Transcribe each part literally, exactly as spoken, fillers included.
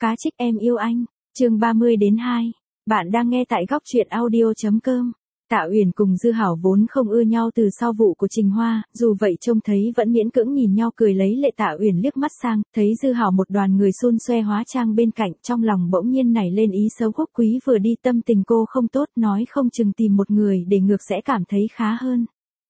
Cá trích em yêu anh, chương ba mươi đến hai. Bạn đang nghe tại góc truyện audio.com. Tạ Uyển cùng Dư Hảo vốn không ưa nhau từ sau vụ của Trình Hoa, dù vậy trông thấy vẫn miễn cưỡng nhìn nhau cười lấy lệ. Tạ Uyển liếc mắt sang, thấy Dư Hảo một đoàn người xôn xoe hóa trang bên cạnh, trong lòng bỗng nhiên nảy lên ý xấu. Quốc Quý vừa đi tâm tình cô không tốt, nói không chừng tìm một người để ngược sẽ cảm thấy khá hơn.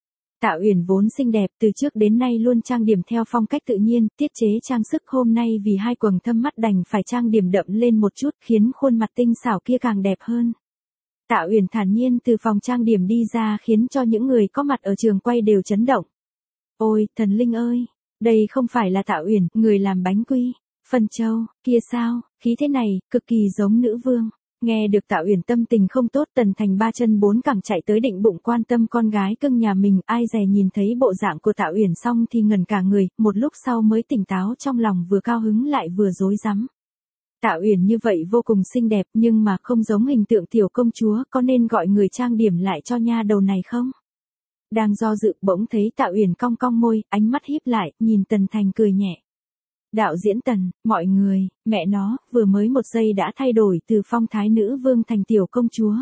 Tạ Uyển vốn xinh đẹp, từ trước đến nay luôn trang điểm theo phong cách tự nhiên, tiết chế trang sức, hôm nay vì hai quầng thâm mắt đành phải trang điểm đậm lên một chút, khiến khuôn mặt tinh xảo kia càng đẹp hơn. Tạ Uyển thản nhiên từ phòng trang điểm đi ra khiến cho những người có mặt ở trường quay đều chấn động. Ôi, thần linh ơi, đây không phải là Tạ Uyển, người làm bánh quy, Phân Châu, kia sao, khí thế này, cực kỳ giống nữ vương. Nghe được Tạ Uyển tâm tình không tốt, Tần Thành ba chân bốn cẳng chạy tới định bụng quan tâm con gái cưng nhà mình, ai dè nhìn thấy bộ dạng của Tạ Uyển xong thì ngẩn cả người, một lúc sau mới tỉnh táo, trong lòng vừa cao hứng lại vừa rối rắm. Tạ Uyển như vậy vô cùng xinh đẹp nhưng mà không giống hình tượng tiểu công chúa, có nên gọi người trang điểm lại cho nha đầu này không? Đang do dự bỗng thấy Tạ Uyển cong cong môi, ánh mắt híp lại, nhìn Tần Thành cười nhẹ. Đạo diễn Tần, mọi người, mẹ nó, vừa mới một giây đã thay đổi từ phong thái nữ vương thành tiểu công chúa.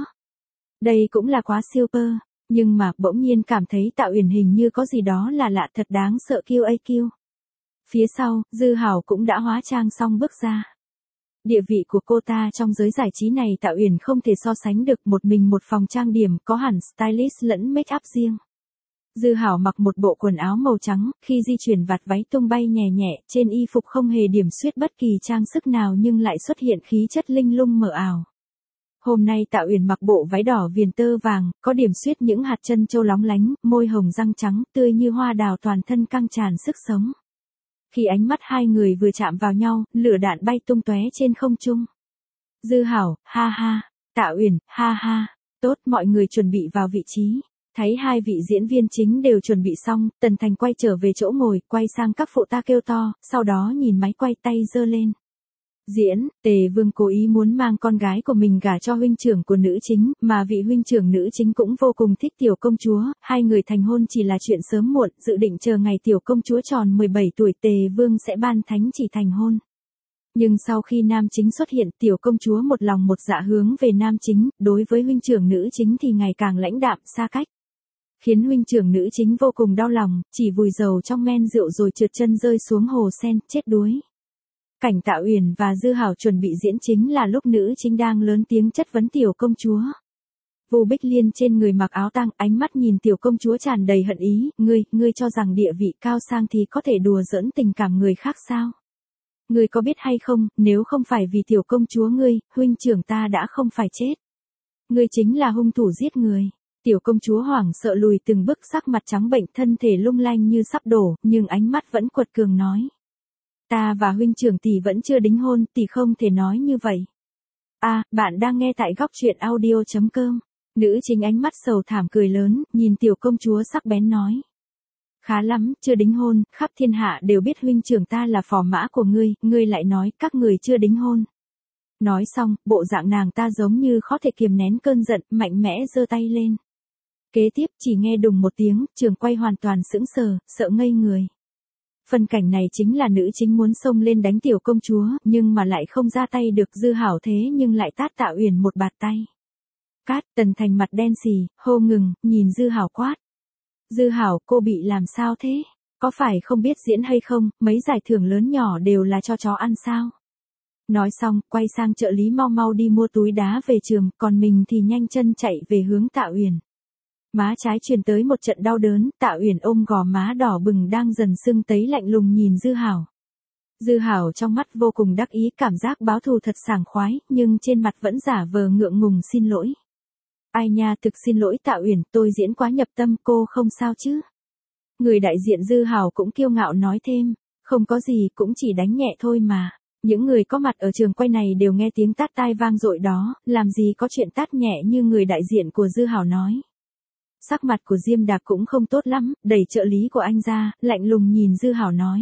Đây cũng là quá siêu pơ, nhưng mà bỗng nhiên cảm thấy Tạ Uyển hình như có gì đó là lạ, thật đáng sợ. kiu a kiu. Phía sau, Dư Hảo cũng đã hóa trang xong bước ra. Địa vị của cô ta trong giới giải trí này Tạ Uyển không thể so sánh được, một mình một phòng trang điểm, có hẳn stylist lẫn make up riêng. Dư Hảo mặc một bộ quần áo màu trắng, khi di chuyển vạt váy tung bay nhẹ nhẹ, trên y phục không hề điểm xuyết bất kỳ trang sức nào nhưng lại xuất hiện khí chất linh lung mờ ảo. Hôm nay Tạ Uyển mặc bộ váy đỏ viền tơ vàng, có điểm xuyết những hạt chân châu lóng lánh, môi hồng răng trắng, tươi như hoa đào, toàn thân căng tràn sức sống. Khi ánh mắt hai người vừa chạm vào nhau, lửa đạn bay tung tóe trên không trung. Dư Hảo, ha ha, Tạ Uyển, ha ha, tốt, mọi người chuẩn bị vào vị trí. Thấy hai vị diễn viên chính đều chuẩn bị xong, Tần Thành quay trở về chỗ ngồi, quay sang các phụ tá kêu to, sau đó nhìn máy quay tay giơ lên. Diễn, Tề Vương cố ý muốn mang con gái của mình gả cho huynh trưởng của nữ chính, mà vị huynh trưởng nữ chính cũng vô cùng thích tiểu công chúa, hai người thành hôn chỉ là chuyện sớm muộn, dự định chờ ngày tiểu công chúa tròn mười bảy tuổi Tề Vương sẽ ban thánh chỉ thành hôn. Nhưng sau khi nam chính xuất hiện, tiểu công chúa một lòng một dạ hướng về nam chính, đối với huynh trưởng nữ chính thì ngày càng lãnh đạm, xa cách. Khiến huynh trưởng nữ chính vô cùng đau lòng, chỉ vùi dầu trong men rượu rồi trượt chân rơi xuống hồ sen, chết đuối. Cảnh Tạ Uyển và Dư Hảo chuẩn bị diễn chính là lúc nữ chính đang lớn tiếng chất vấn tiểu công chúa. Vu Bích Liên trên người mặc áo tang, ánh mắt nhìn tiểu công chúa tràn đầy hận ý, ngươi, ngươi cho rằng địa vị cao sang thì có thể đùa giỡn tình cảm người khác sao? Ngươi có biết hay không, nếu không phải vì tiểu công chúa ngươi, huynh trưởng ta đã không phải chết. Ngươi chính là hung thủ giết người. Tiểu công chúa hoảng sợ lùi từng bước, sắc mặt trắng bệnh, thân thể lung lay như sắp đổ, nhưng ánh mắt vẫn quật cường nói. Ta và huynh trưởng tỷ vẫn chưa đính hôn, tỷ không thể nói như vậy. À, bạn đang nghe tại góc truyện audio.com. Nữ chính ánh mắt sầu thảm cười lớn, nhìn tiểu công chúa sắc bén nói. Khá lắm, chưa đính hôn, khắp thiên hạ đều biết huynh trưởng ta là phò mã của ngươi, ngươi lại nói các người chưa đính hôn. Nói xong, bộ dạng nàng ta giống như khó thể kiềm nén cơn giận, mạnh mẽ giơ tay lên. Kế tiếp chỉ nghe đùng một tiếng, trường quay hoàn toàn sững sờ, sợ ngây người. Phân cảnh này chính là nữ chính muốn xông lên đánh tiểu công chúa, nhưng mà lại không ra tay được. Dư Hảo thế nhưng lại tát Tạ Uyển một bạt tay. Cát, Tần Thành mặt đen xì, hô ngừng, nhìn Dư Hảo quát. Dư Hảo, cô bị làm sao thế? Có phải không biết diễn hay không, mấy giải thưởng lớn nhỏ đều là cho chó ăn sao? Nói xong, quay sang trợ lý mau mau đi mua túi đá về trường, còn mình thì nhanh chân chạy về hướng Tạ Uyển. Má trái truyền tới một trận đau đớn, Tạ Uyển ôm gò má đỏ bừng đang dần sưng tấy lạnh lùng nhìn Dư Hảo. Dư Hảo trong mắt vô cùng đắc ý, cảm giác báo thù thật sảng khoái, nhưng trên mặt vẫn giả vờ ngượng ngùng xin lỗi. Ai nha, thực xin lỗi Tạ Uyển, tôi diễn quá nhập tâm, cô không sao chứ? Người đại diện Dư Hảo cũng kiêu ngạo nói thêm, không có gì, cũng chỉ đánh nhẹ thôi mà. Những người có mặt ở trường quay này đều nghe tiếng tát tai vang dội đó, làm gì có chuyện tát nhẹ như người đại diện của Dư Hảo nói. Sắc mặt của Diêm Đạc cũng không tốt lắm, đẩy trợ lý của anh ra, lạnh lùng nhìn Dư Hảo nói.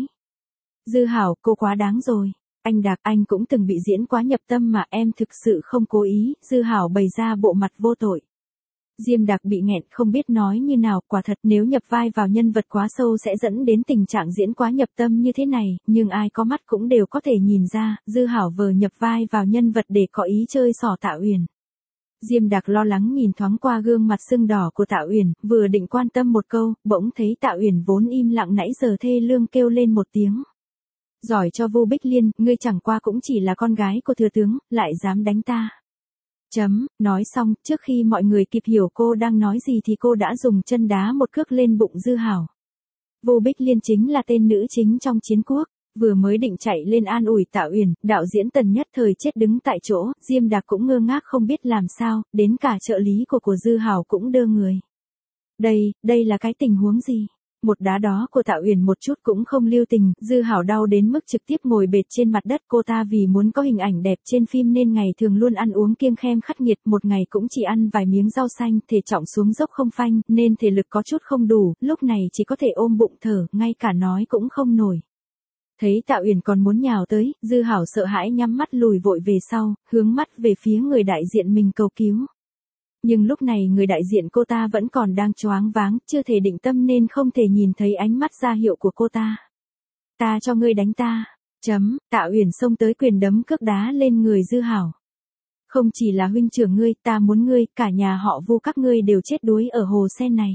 Dư Hảo, cô quá đáng rồi. Anh Đạc, anh cũng từng bị diễn quá nhập tâm mà, em thực sự không cố ý. Dư Hảo bày ra bộ mặt vô tội. Diêm Đặc bị nghẹn không biết nói như nào, quả thật nếu nhập vai vào nhân vật quá sâu sẽ dẫn đến tình trạng diễn quá nhập tâm như thế này, nhưng ai có mắt cũng đều có thể nhìn ra, Dư Hảo vờ nhập vai vào nhân vật để có ý chơi xỏ Tạ Uyển. Diêm Đặc lo lắng nhìn thoáng qua gương mặt sưng đỏ của Tạ Uyển, vừa định quan tâm một câu, bỗng thấy Tạ Uyển vốn im lặng nãy giờ thê lương kêu lên một tiếng. Giỏi cho Vu Bích Liên, ngươi chẳng qua cũng chỉ là con gái của thừa tướng, lại dám đánh ta. Chấm, nói xong, trước khi mọi người kịp hiểu cô đang nói gì thì cô đã dùng chân đá một cước lên bụng Dư Hảo. Vu Bích Liên chính là tên nữ chính trong Chiến Quốc, vừa mới định chạy lên an ủi Tạ Uyển, đạo diễn Tần nhất thời chết đứng tại chỗ, Diêm Đặc cũng ngơ ngác không biết làm sao, đến cả trợ lý của của Dư Hảo cũng đơ người. Đây, đây là cái tình huống gì? Một đá đó của Tạ Uyển một chút cũng không lưu tình, Dư Hảo đau đến mức trực tiếp ngồi bệt trên mặt đất. Cô ta vì muốn có hình ảnh đẹp trên phim nên ngày thường luôn ăn uống kiêng khem khắc nghiệt, một ngày cũng chỉ ăn vài miếng rau xanh, thể trọng xuống dốc không phanh, nên thể lực có chút không đủ, lúc này chỉ có thể ôm bụng thở, ngay cả nói cũng không nổi. Thấy Tạ Uyển còn muốn nhào tới, Dư Hảo sợ hãi nhắm mắt lùi vội về sau, hướng mắt về phía người đại diện mình cầu cứu. Nhưng lúc này người đại diện cô ta vẫn còn đang choáng váng, chưa thể định tâm nên không thể nhìn thấy ánh mắt ra hiệu của cô ta. Ta cho ngươi đánh ta. Chấm, Tạ Uyển xông tới quyền đấm cước đá lên người Dư Hảo. Không chỉ là huynh trưởng ngươi, ta muốn ngươi, cả nhà họ Vu các ngươi đều chết đuối ở hồ sen này.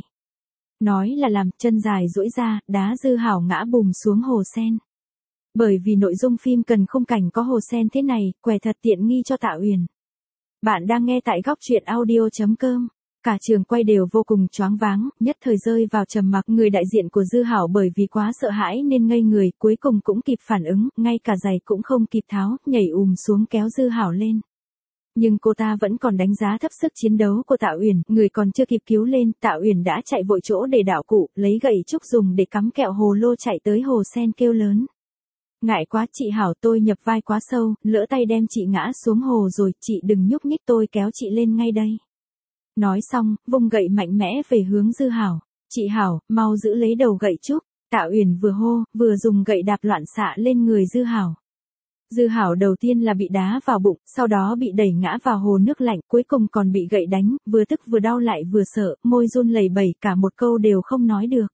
Nói là làm, chân dài duỗi ra, đá Dư Hảo ngã bùm xuống hồ sen. Bởi vì nội dung phim cần khung cảnh có hồ sen thế này, quẻ thật tiện nghi cho Tạ Uyển. Bạn đang nghe tại góc truyện audio chấm com. Cả trường quay đều vô cùng choáng váng, nhất thời rơi vào trầm mặc. Người đại diện của Dư Hảo bởi vì quá sợ hãi nên ngây người, cuối cùng cũng kịp phản ứng, ngay cả giày cũng không kịp tháo, nhảy ùm xuống kéo Dư Hảo lên. Nhưng cô ta vẫn còn đánh giá thấp sức chiến đấu của Tạ Uyển, người còn chưa kịp cứu lên, Tạ Uyển đã chạy vội chỗ để đảo cụ, lấy gậy trúc dùng để cắm kẹo hồ lô chạy tới hồ sen kêu lớn. Ngại quá chị Hảo, tôi nhập vai quá sâu, lỡ tay đem chị ngã xuống hồ rồi, chị đừng nhúc nhích, tôi kéo chị lên ngay đây. Nói xong, vung gậy mạnh mẽ về hướng Dư Hảo. Chị Hảo, mau giữ lấy đầu gậy trúc. Tạ Uyển vừa hô, vừa dùng gậy đạp loạn xạ lên người Dư Hảo. Dư Hảo đầu tiên là bị đá vào bụng, sau đó bị đẩy ngã vào hồ nước lạnh, cuối cùng còn bị gậy đánh, vừa tức vừa đau lại vừa sợ, môi run lẩy bẩy, cả một câu đều không nói được.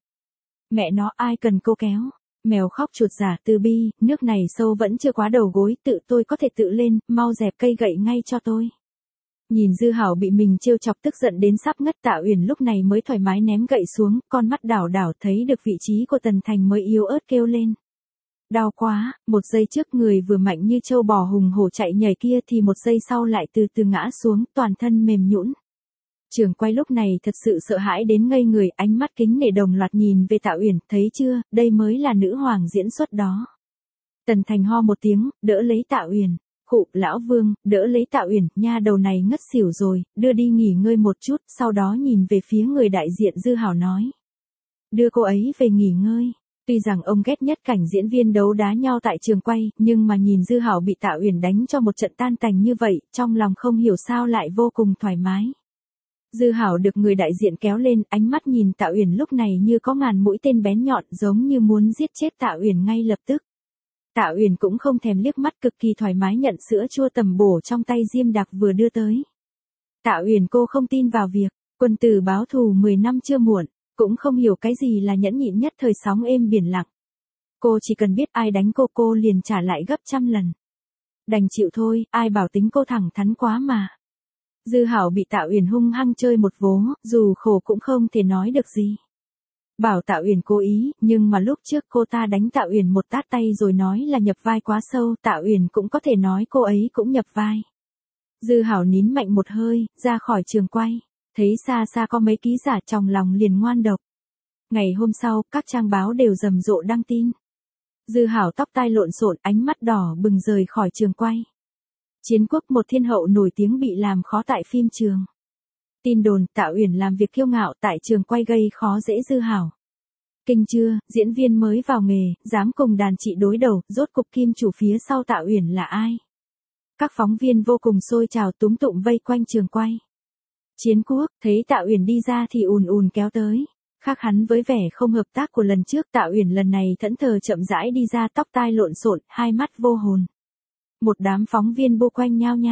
Mẹ nó, ai cần cô kéo? Mèo khóc chuột giả từ bi, nước này sâu vẫn chưa quá đầu gối, tự tôi có thể tự lên, mau dẹp cây gậy ngay cho tôi. Nhìn Dư Hảo bị mình trêu chọc tức giận đến sắp ngất, Tạ Uyển lúc này mới thoải mái ném gậy xuống, con mắt đảo đảo thấy được vị trí của Tần Thành mới yếu ớt kêu lên. Đau quá, một giây trước người vừa mạnh như trâu bò hùng hổ chạy nhảy kia thì một giây sau lại từ từ ngã xuống, toàn thân mềm nhũn. Trường quay lúc này thật sự sợ hãi đến ngây người, ánh mắt kính nể đồng loạt nhìn về Tạ Uyển, thấy chưa, đây mới là nữ hoàng diễn xuất đó. Tần Thành ho một tiếng, đỡ lấy Tạ Uyển. Khụ, lão Vương, đỡ lấy Tạ Uyển, nha đầu này ngất xỉu rồi, đưa đi nghỉ ngơi một chút, sau đó nhìn về phía người đại diện Dư Hảo nói. Đưa cô ấy về nghỉ ngơi. Tuy rằng ông ghét nhất cảnh diễn viên đấu đá nhau tại trường quay, nhưng mà nhìn Dư Hảo bị Tạ Uyển đánh cho một trận tan tành như vậy, trong lòng không hiểu sao lại vô cùng thoải mái. Dư Hảo được người đại diện kéo lên, ánh mắt nhìn Tạ Uyển lúc này như có ngàn mũi tên bén nhọn, giống như muốn giết chết Tạ Uyển ngay lập tức. Tạ Uyển cũng không thèm liếc mắt, cực kỳ thoải mái nhận sữa chua tầm bổ trong tay Diêm Đặc vừa đưa tới. Tạ Uyển, cô không tin vào việc quân tử báo thù mười năm chưa muộn, cũng không hiểu cái gì là nhẫn nhịn nhất thời sóng êm biển lặng. Cô chỉ cần biết ai đánh cô cô liền trả lại gấp trăm lần. Đành chịu thôi, ai bảo tính cô thẳng thắn quá mà. Dư Hảo bị Tạ Uyển hung hăng chơi một vố, dù khổ cũng không thể nói được gì. Bảo Tạ Uyển cố ý, nhưng mà lúc trước cô ta đánh Tạ Uyển một tát tay rồi nói là nhập vai quá sâu, Tạ Uyển cũng có thể nói cô ấy cũng nhập vai. Dư Hảo nín mạnh một hơi, ra khỏi trường quay, thấy xa xa có mấy ký giả trong lòng liền ngoan độc. Ngày hôm sau, các trang báo đều rầm rộ đăng tin. Dư Hảo tóc tai lộn xộn, ánh mắt đỏ bừng rời khỏi trường quay. Chiến Quốc, một thiên hậu nổi tiếng bị làm khó tại phim trường. Tin đồn Tạ Uyển làm việc kiêu ngạo tại trường quay gây khó dễ Dư Hảo. Kinh chưa, diễn viên mới vào nghề, dám cùng đàn chị đối đầu, rốt cục kim chủ phía sau Tạ Uyển là ai? Các phóng viên vô cùng xôi trào túm tụm vây quanh trường quay. Chiến Quốc, thấy Tạ Uyển đi ra thì ùn ùn kéo tới. Khác hắn với vẻ không hợp tác của lần trước, Tạ Uyển lần này thẫn thờ chậm rãi đi ra, tóc tai lộn xộn, hai mắt vô hồn. Một đám phóng viên bu quanh nhao nhao.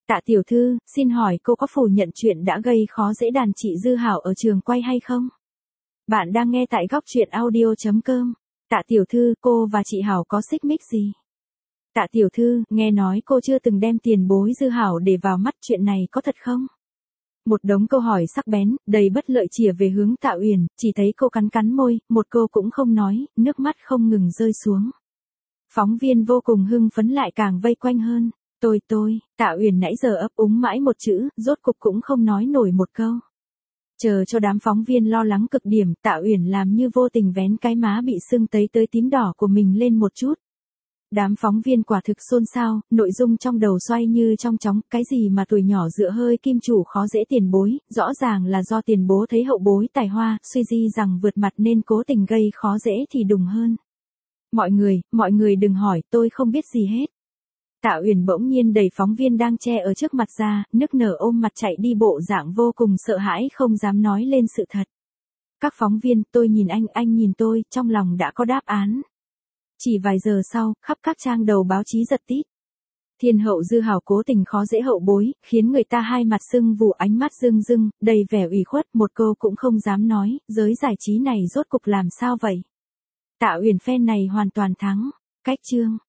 Tạ tiểu thư, xin hỏi cô có phủ nhận chuyện đã gây khó dễ đàn chị Dư Hảo ở trường quay hay không? Bạn đang nghe tại góc truyện audio.com. Tạ tiểu thư, cô và chị Hảo có xích mích gì? Tạ tiểu thư, nghe nói cô chưa từng đem tiền bối Dư Hảo để vào mắt, chuyện này có thật không? Một đống câu hỏi sắc bén, đầy bất lợi chìa về hướng Tạ Uyển, chỉ thấy cô cắn cắn môi, một câu cũng không nói, nước mắt không ngừng rơi xuống. Phóng viên vô cùng hưng phấn lại càng vây quanh hơn. Tôi tôi, Tạ Uyển nãy giờ ấp úng mãi một chữ, rốt cục cũng không nói nổi một câu. Chờ cho đám phóng viên lo lắng cực điểm, Tạ Uyển làm như vô tình vén cái má bị sưng tấy tới tím đỏ của mình lên một chút. Đám phóng viên quả thực xôn xao, nội dung trong đầu xoay như trong chóng, cái gì mà tuổi nhỏ dựa hơi kim chủ khó dễ tiền bối, rõ ràng là do tiền bố thấy hậu bối tài hoa, suy di rằng vượt mặt nên cố tình gây khó dễ thì đùng hơn. Mọi người, mọi người đừng hỏi, tôi không biết gì hết. Tạ Uyển bỗng nhiên đẩy phóng viên đang che ở trước mặt ra, nức nở ôm mặt chạy đi, bộ dạng vô cùng sợ hãi không dám nói lên sự thật. Các phóng viên, tôi nhìn anh, anh nhìn tôi, trong lòng đã có đáp án. Chỉ vài giờ sau, khắp các trang đầu báo chí giật tít. Thiên hậu Dư Hảo cố tình khó dễ hậu bối, khiến người ta hai mặt sưng vù, ánh mắt rưng rưng, đầy vẻ ủy khuất, một câu cũng không dám nói, giới giải trí này rốt cục làm sao vậy? Tạ Uyển phen này hoàn toàn thắng. Cách chương